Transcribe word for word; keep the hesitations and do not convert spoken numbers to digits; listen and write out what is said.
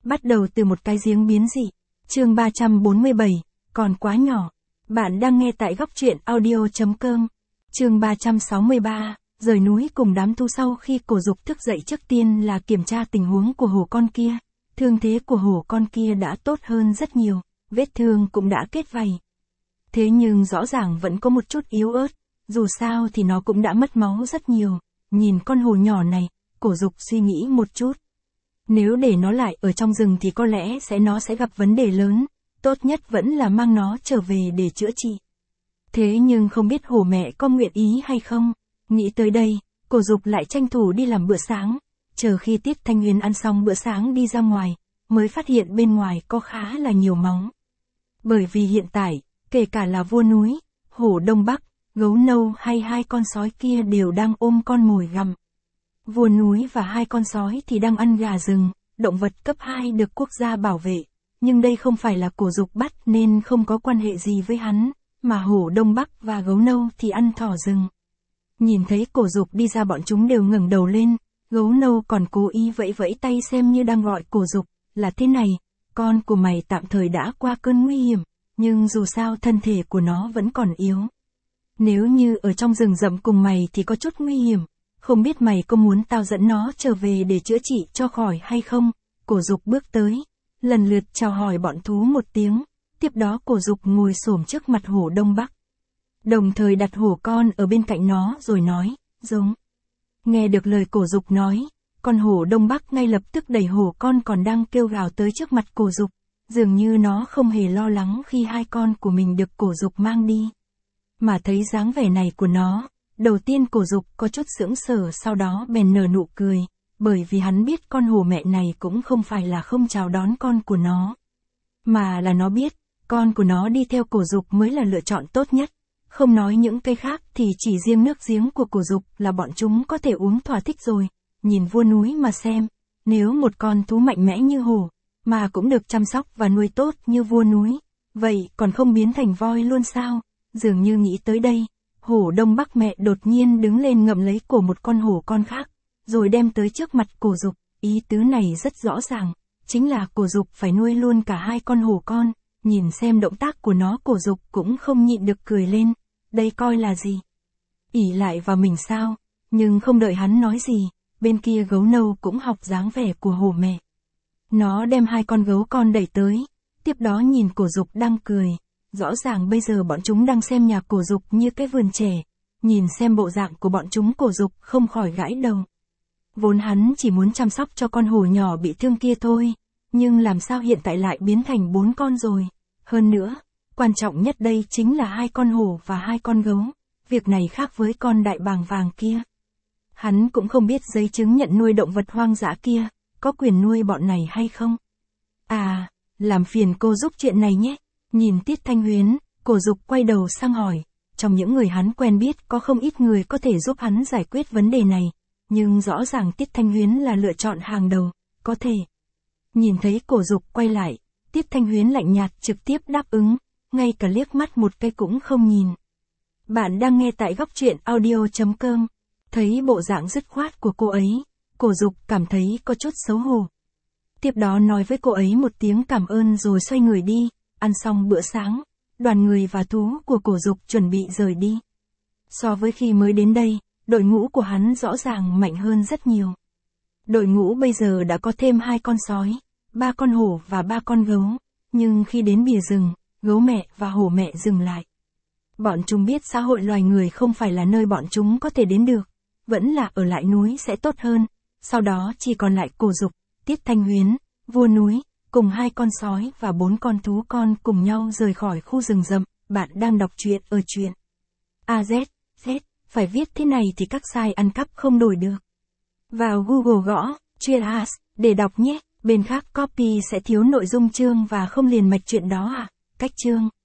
Bắt đầu từ một cái giếng biến dị. Chương ba trăm bốn mươi bảy, còn quá nhỏ. Bạn đang nghe tại góc truyện audio chấm com. Chương ba trăm sáu mươi ba, rời núi cùng đám thu. Sau khi Cổ Dục thức dậy, trước tiên là kiểm tra tình huống của hổ con kia. Thương thế của hổ con kia đã tốt hơn rất nhiều, vết thương cũng đã kết vảy. Thế nhưng rõ ràng vẫn có một chút yếu ớt, dù sao thì nó cũng đã mất máu rất nhiều. Nhìn con hổ nhỏ này, Cổ Dục suy nghĩ một chút. Nếu để nó lại ở trong rừng thì có lẽ sẽ nó sẽ gặp vấn đề lớn, tốt nhất vẫn là mang nó trở về để chữa trị. Thế nhưng không biết hổ mẹ có nguyện ý hay không. Nghĩ tới đây, Cổ Dục lại tranh thủ đi làm bữa sáng, chờ khi Tiết Thanh Huyền ăn xong bữa sáng đi ra ngoài, mới phát hiện bên ngoài có khá là nhiều máu. Bởi vì hiện tại, kể cả là vua núi, hổ Đông Bắc, gấu nâu hay hai con sói kia đều đang ôm con mồi gặm. Vua núi và hai con sói thì đang ăn gà rừng, động vật cấp hai được quốc gia bảo vệ, nhưng đây không phải là Cổ Dục bắt nên không có quan hệ gì với hắn, mà hổ Đông Bắc và gấu nâu thì ăn thỏ rừng. Nhìn thấy Cổ Dục đi ra, bọn chúng đều ngẩng đầu lên, gấu nâu còn cố ý vẫy vẫy tay xem như đang gọi Cổ Dục, là thế này, con của mày tạm thời đã qua cơn nguy hiểm, nhưng dù sao thân thể của nó vẫn còn yếu. Nếu như ở trong rừng rậm cùng mày thì có chút nguy hiểm, không biết mày có muốn tao dẫn nó trở về để chữa trị cho khỏi hay không? Cổ Dục bước tới, lần lượt chào hỏi bọn thú một tiếng, tiếp đó Cổ Dục ngồi xổm trước mặt hổ Đông Bắc. Đồng thời đặt hổ con ở bên cạnh nó rồi nói, giống. Nghe được lời Cổ Dục nói, con hổ Đông Bắc ngay lập tức đẩy hổ con còn đang kêu gào tới trước mặt Cổ Dục, dường như nó không hề lo lắng khi hai con của mình được Cổ Dục mang đi. Mà thấy dáng vẻ này của nó, đầu tiên Cổ Dục có chút sững sờ, sau đó bèn nở nụ cười, bởi vì hắn biết con hổ mẹ này cũng không phải là không chào đón con của nó, mà là nó biết, con của nó đi theo Cổ Dục mới là lựa chọn tốt nhất. Không nói những cây khác thì chỉ riêng nước giếng của Cổ Dục là bọn chúng có thể uống thỏa thích rồi. Nhìn vua núi mà xem, nếu một con thú mạnh mẽ như hổ, mà cũng được chăm sóc và nuôi tốt như vua núi, vậy còn không biến thành voi luôn sao? Dường như nghĩ tới đây, hổ Đông Bắc mẹ đột nhiên đứng lên ngậm lấy cổ một con hổ con khác, rồi đem tới trước mặt Cổ Dục. Ý tứ này rất rõ ràng, chính là Cổ Dục phải nuôi luôn cả hai con hổ con. Nhìn xem động tác của nó, Cổ Dục cũng không nhịn được cười lên. Đây coi là gì? Ỷ lại vào mình sao? Nhưng không đợi hắn nói gì, bên kia gấu nâu cũng học dáng vẻ của hổ mẹ. Nó đem hai con gấu con đẩy tới, tiếp đó nhìn Cổ Dục đang cười. Rõ ràng bây giờ bọn chúng đang xem nhà Cổ Dục như cái vườn trẻ. Nhìn xem bộ dạng của bọn chúng, Cổ Dục không khỏi gãi đầu. Vốn hắn chỉ muốn chăm sóc cho con hổ nhỏ bị thương kia thôi, nhưng làm sao hiện tại lại biến thành bốn con rồi? Hơn nữa, quan trọng nhất đây chính là hai con hổ và hai con gấu. Việc này khác với con đại bàng vàng kia. Hắn cũng không biết giấy chứng nhận nuôi động vật hoang dã kia, có quyền nuôi bọn này hay không. À, làm phiền cô giúp chuyện này nhé. Nhìn Tiết Thanh Huyền, Cổ Dục quay đầu sang hỏi. Trong những người hắn quen biết có không ít người có thể giúp hắn giải quyết vấn đề này, nhưng rõ ràng Tiết Thanh Huyền là lựa chọn hàng đầu, có thể. Nhìn thấy Cổ Dục quay lại, Tiết Thanh Huyền lạnh nhạt trực tiếp đáp ứng, ngay cả liếc mắt một cái cũng không nhìn. Bạn đang nghe tại góc truyện audio chấm com. Thấy bộ dạng dứt khoát của cô ấy, Cổ Dục cảm thấy có chút xấu hổ. Tiếp đó nói với cô ấy một tiếng cảm ơn rồi xoay người đi. Ăn xong bữa sáng, đoàn người và thú của Cổ Dục chuẩn bị rời đi. So với khi mới đến đây, đội ngũ của hắn rõ ràng mạnh hơn rất nhiều. Đội ngũ bây giờ đã có thêm hai con sói, ba con hổ và ba con gấu, nhưng khi đến bìa rừng, gấu mẹ và hổ mẹ dừng lại. Bọn chúng biết xã hội loài người không phải là nơi bọn chúng có thể đến được, vẫn là ở lại núi sẽ tốt hơn. Sau đó chỉ còn lại Cổ Dục, Tiết Thanh Huyền, vua núi, cùng hai con sói và bốn con thú con cùng nhau rời khỏi khu rừng rậm. Bạn đang đọc truyện ở truyện a zét, Z, phải viết thế này thì các site ăn cắp không đổi được. Vào Google gõ, truyện as, để đọc nhé. Bên khác copy sẽ thiếu nội dung chương và không liền mạch chuyện đó à? Cách chương